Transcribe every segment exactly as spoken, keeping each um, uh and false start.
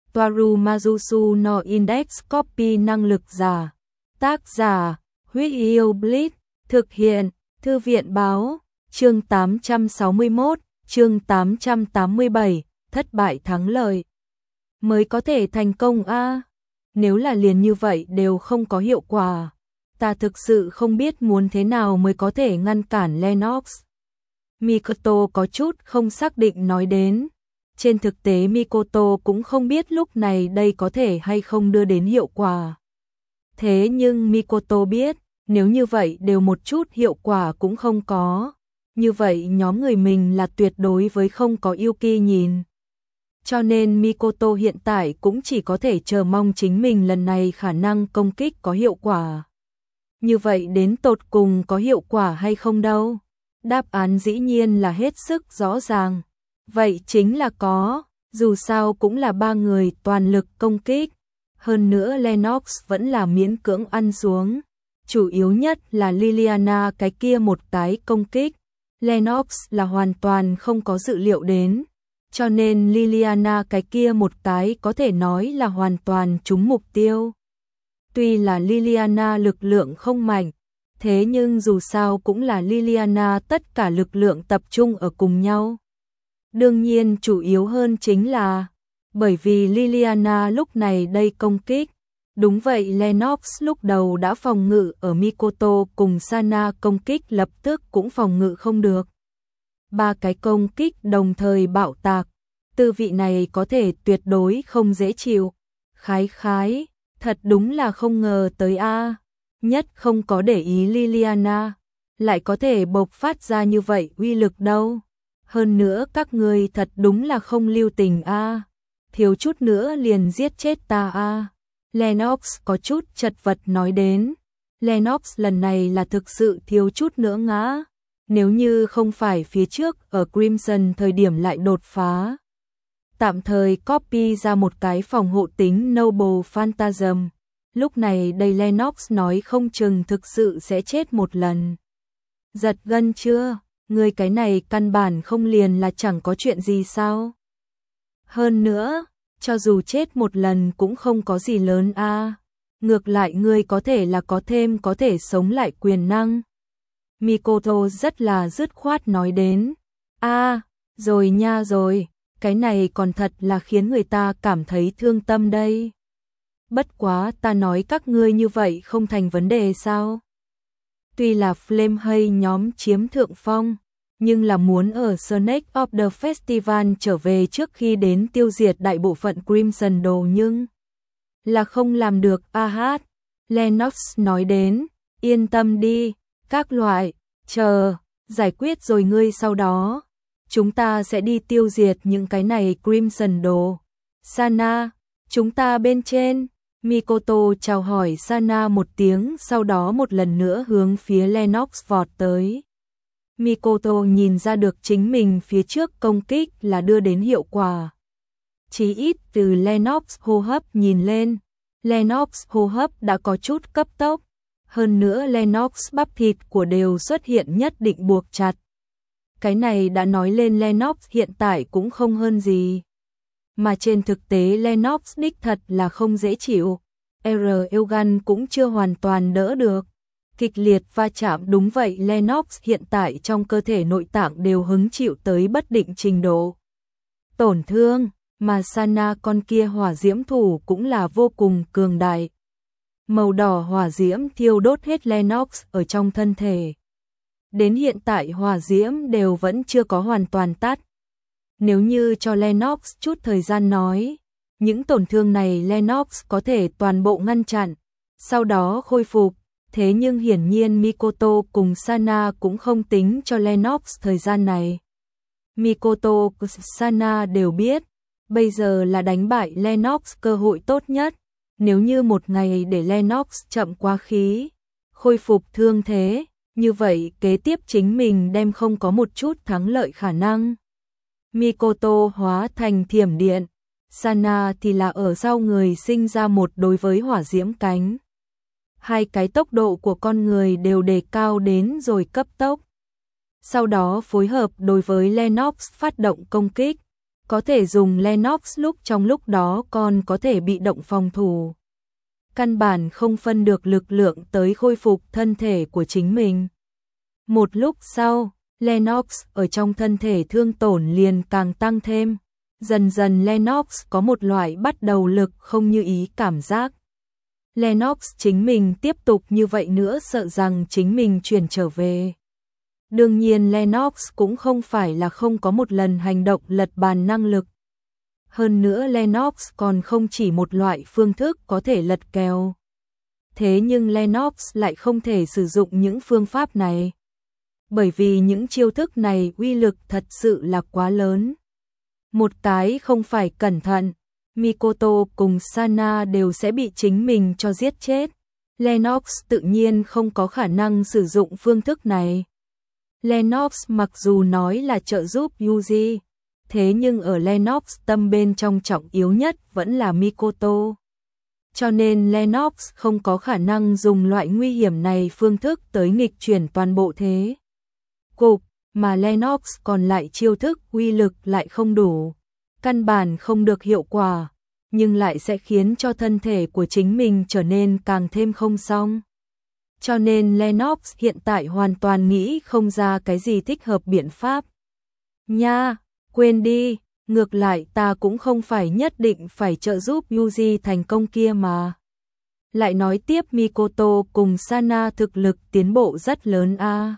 Toaru Majusu no Index Copy năng lực giả. Tác giả, Huyết Yêu Blitz, thực hiện, Thư viện báo, chương tám trăm sáu mươi mốt, chương tám trăm tám mươi bảy, thất bại thắng lợi. Mới có thể thành công a à? Nếu là liền như vậy đều không có hiệu quả. Ta thực sự không biết muốn thế nào mới có thể ngăn cản Lennox. Mikoto có chút không xác định nói đến. Trên thực tế Mikoto cũng không biết lúc này đây có thể hay không đưa đến hiệu quả. Thế nhưng Mikoto biết, nếu như vậy đều một chút hiệu quả cũng không có. Như vậy nhóm người mình là tuyệt đối với không có Yuki nhìn. Cho nên Mikoto hiện tại cũng chỉ có thể chờ mong chính mình lần này khả năng công kích có hiệu quả. Như vậy đến tột cùng có hiệu quả hay không đâu? Đáp án dĩ nhiên là hết sức rõ ràng. Vậy chính là có, dù sao cũng là ba người toàn lực công kích. Hơn nữa Lennox vẫn là miễn cưỡng ăn xuống. Chủ yếu nhất là Liliana cái kia một cái công kích. Lennox là hoàn toàn không có dự liệu đến. Cho nên Liliana cái kia một cái có thể nói là hoàn toàn trúng mục tiêu. Tuy là Liliana lực lượng không mạnh, thế nhưng dù sao cũng là Liliana tất cả lực lượng tập trung ở cùng nhau. Đương nhiên chủ yếu hơn chính là bởi vì Liliana lúc này đây công kích. Đúng vậy Lennox lúc đầu đã phòng ngự ở Mikoto cùng Sana công kích lập tức cũng phòng ngự không được. Ba cái công kích đồng thời bạo tạc. Tư vị này có thể tuyệt đối không dễ chịu. Khái khái, thật đúng là không ngờ tới a. Nhất không có để ý Liliana, lại có thể bộc phát ra như vậy uy lực đâu. Hơn nữa các người thật đúng là không lưu tình a. Thiếu chút nữa liền giết chết ta a. Lennox có chút chật vật nói đến. Lennox lần này là thực sự thiếu chút nữa ngã. Nếu như không phải phía trước ở Crimson thời điểm lại đột phá. Tạm thời copy ra một cái phòng hộ tính Noble Phantasm. Lúc này đây Lennox nói không chừng thực sự sẽ chết một lần. Giật gân chưa? Người cái này căn bản không liền là chẳng có chuyện gì sao? Hơn nữa, cho dù chết một lần cũng không có gì lớn a. À. Ngược lại ngươi có thể là có thêm có thể sống lại quyền năng. Mikoto rất là dứt khoát nói đến. A, à, rồi nha rồi, cái này còn thật là khiến người ta cảm thấy thương tâm đây. Bất quá ta nói các ngươi như vậy không thành vấn đề sao? Tuy là Flame hay nhóm chiếm thượng phong, nhưng là muốn ở Snake of the Festival trở về trước khi đến tiêu diệt đại bộ phận Crimson đồ nhưng là không làm được a hát. Lennox nói đến, yên tâm đi, các loại, chờ, giải quyết rồi ngươi sau đó. Chúng ta sẽ đi tiêu diệt những cái này Crimson đồ. Sana, chúng ta bên trên. Mikoto chào hỏi Sana một tiếng sau đó một lần nữa hướng phía Lennox vọt tới. Mikoto nhìn ra được chính mình phía trước công kích là đưa đến hiệu quả. Chí ít từ Lennox hô hấp nhìn lên, Lennox hô hấp đã có chút cấp tốc. Hơn nữa Lennox bắp thịt của đều xuất hiện nhất định buộc chặt. Cái này đã nói lên Lennox hiện tại cũng không hơn gì. Mà trên thực tế Lennox đích thật là không dễ chịu. R. Eugan cũng chưa hoàn toàn đỡ được. Kịch liệt va chạm đúng vậy Lennox hiện tại trong cơ thể nội tạng đều hứng chịu tới bất định trình độ. Tổn thương, mà Sana con kia hỏa diễm thủ cũng là vô cùng cường đại. Màu đỏ hỏa diễm thiêu đốt hết Lennox ở trong thân thể. Đến hiện tại hỏa diễm đều vẫn chưa có hoàn toàn tắt. Nếu như cho Lennox chút thời gian nói, những tổn thương này Lennox có thể toàn bộ ngăn chặn, sau đó khôi phục. Thế nhưng hiển nhiên Mikoto cùng Sana cũng không tính cho Lennox thời gian này. Mikoto và Sana đều biết, bây giờ là đánh bại Lennox cơ hội tốt nhất. Nếu như một ngày để Lennox chậm quá khí, khôi phục thương thế, như vậy kế tiếp chính mình đem không có một chút thắng lợi khả năng. Mikoto hóa thành thiểm điện, Sana thì là ở sau người sinh ra một đối với hỏa diễm cánh. Hai cái tốc độ của con người đều đề cao đến rồi cấp tốc. Sau đó phối hợp đối với Lennox phát động công kích. có thể dùng Lennox lúc trong lúc đó còn có thể bị động phòng thủ. Căn bản không phân được lực lượng tới khôi phục thân thể của chính mình. Một lúc sau, Lennox ở trong thân thể thương tổn liền càng tăng thêm. Dần dần Lennox có một loại bắt đầu lực không như ý cảm giác. Lennox chính mình tiếp tục như vậy nữa sợ rằng chính mình chuyển trở về. Đương nhiên Lennox cũng không phải là không có một lần hành động lật bàn năng lực. Hơn nữa Lennox còn không chỉ một loại phương thức có thể lật kèo. Thế nhưng Lennox lại không thể sử dụng những phương pháp này. Bởi vì những chiêu thức này uy lực thật sự là quá lớn. Một cái không phải cẩn thận, Mikoto cùng Sana đều sẽ bị chính mình cho giết chết. Lennox tự nhiên không có khả năng sử dụng phương thức này. Lennox mặc dù nói là trợ giúp Yuji, thế nhưng ở Lennox tâm bên trong trọng yếu nhất vẫn là Mikoto. Cho nên Lennox không có khả năng dùng loại nguy hiểm này phương thức tới nghịch chuyển toàn bộ thế cục, mà Lennox còn lại chiêu thức uy lực lại không đủ, căn bản không được hiệu quả, nhưng lại sẽ khiến cho thân thể của chính mình trở nên càng thêm không xong. Cho nên Lennox hiện tại hoàn toàn nghĩ không ra cái gì thích hợp biện pháp. Nha, quên đi, ngược lại ta cũng không phải nhất định phải trợ giúp Yuji thành công kia mà. Lại nói tiếp Mikoto cùng Sana thực lực tiến bộ rất lớn a. À.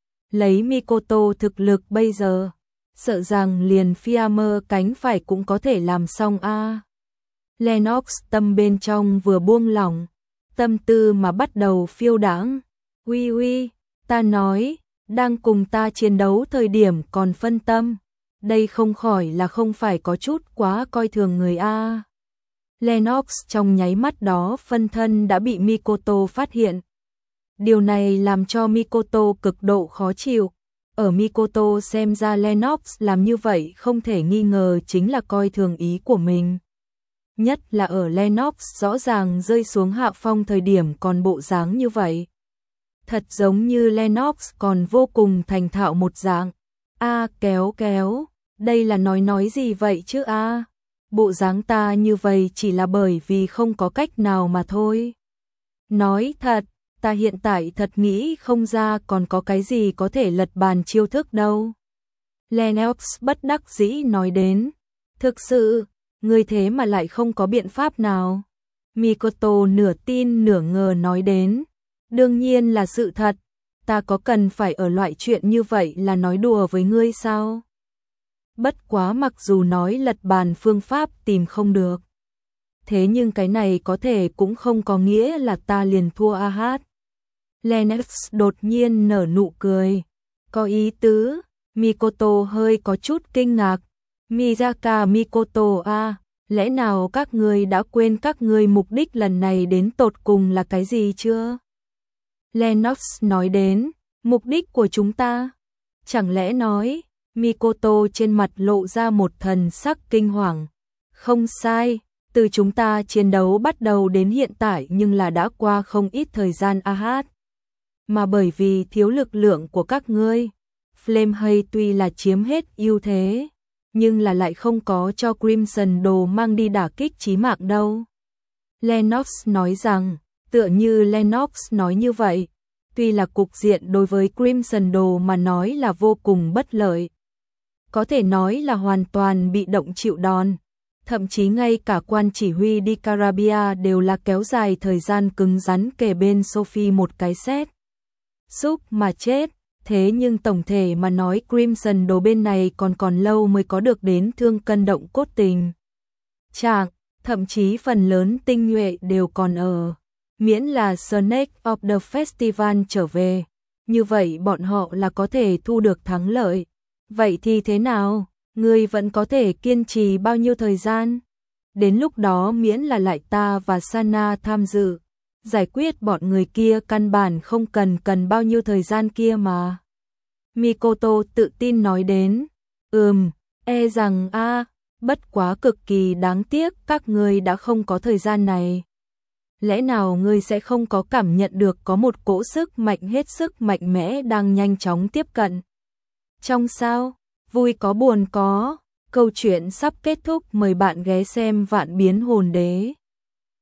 Lấy Mikoto thực lực bây giờ, sợ rằng liền Fiamer cánh phải cũng có thể làm xong a. À. Lennox tâm bên trong vừa buông lỏng, tâm tư mà bắt đầu phiêu đãng. Uy uy, ta nói, đang cùng ta chiến đấu thời điểm còn phân tâm, đây không khỏi là không phải có chút quá coi thường người a. Lennox trong nháy mắt đó phân thân đã bị Mikoto phát hiện. Điều này làm cho Mikoto cực độ khó chịu. Ở Mikoto xem ra Lennox làm như vậy không thể nghi ngờ chính là coi thường ý của mình. Nhất là ở Lennox rõ ràng rơi xuống hạ phong thời điểm còn bộ dáng như vậy. Thật giống như Lennox còn vô cùng thành thạo một dạng. A à, kéo kéo, đây là nói nói gì vậy chứ a? À? Bộ dáng ta như vậy chỉ là bởi vì không có cách nào mà thôi. Nói thật, ta hiện tại thật nghĩ không ra còn có cái gì có thể lật bàn chiêu thức đâu. Lennox bất đắc dĩ nói đến. Thực sự, người thế mà lại không có biện pháp nào. Mikoto nửa tin nửa ngờ nói đến. Đương nhiên là sự thật, ta có cần phải ở loại chuyện như vậy là nói đùa với ngươi sao? Bất quá mặc dù nói lật bàn phương pháp tìm không được. Thế nhưng cái này có thể cũng không có nghĩa là ta liền thua a hát. Lennox đột nhiên nở nụ cười. Có ý tứ, Mikoto hơi có chút kinh ngạc. Mizaka Mikoto a, lẽ nào các ngươi đã quên các ngươi mục đích lần này đến tột cùng là cái gì chưa? Lennox nói đến, mục đích của chúng ta, chẳng lẽ nói, Mikoto trên mặt lộ ra một thần sắc kinh hoàng. Không sai, từ chúng ta chiến đấu bắt đầu đến hiện tại nhưng là đã qua không ít thời gian a hát. Mà bởi vì thiếu lực lượng của các ngươi, Flame Hay tuy là chiếm hết ưu thế, nhưng là lại không có cho Crimson đồ mang đi đả kích chí mạng đâu. Lennox nói rằng, tựa như Lennox nói như vậy, tuy là cục diện đối với Crimson đồ mà nói là vô cùng bất lợi. Có thể nói là hoàn toàn bị động chịu đòn. Thậm chí ngay cả quan chỉ huy Di Carabia đều là kéo dài thời gian cứng rắn kề bên Sophie một cái xét. Xúc mà chết, thế nhưng tổng thể mà nói Crimson đồ bên này còn còn lâu mới có được đến thương cân động cốt tình. Trạng, thậm chí phần lớn tinh nhuệ đều còn ở. Miễn là Snake of the Festival trở về, như vậy bọn họ là có thể thu được thắng lợi. Vậy thì thế nào? Ngươi vẫn có thể kiên trì bao nhiêu thời gian? Đến lúc đó miễn là lại ta và Sana tham dự, giải quyết bọn người kia căn bản không cần cần bao nhiêu thời gian kia mà. Mikoto tự tin nói đến. Ừm, e rằng a, bất quá cực kỳ đáng tiếc các ngươi đã không có thời gian này. Lẽ nào ngươi sẽ không có cảm nhận được có một cỗ sức mạnh hết sức mạnh mẽ đang nhanh chóng tiếp cận? Trong sao? Vui có buồn có. Câu chuyện sắp kết thúc, mời bạn ghé xem Vạn Biến Hồn Đế.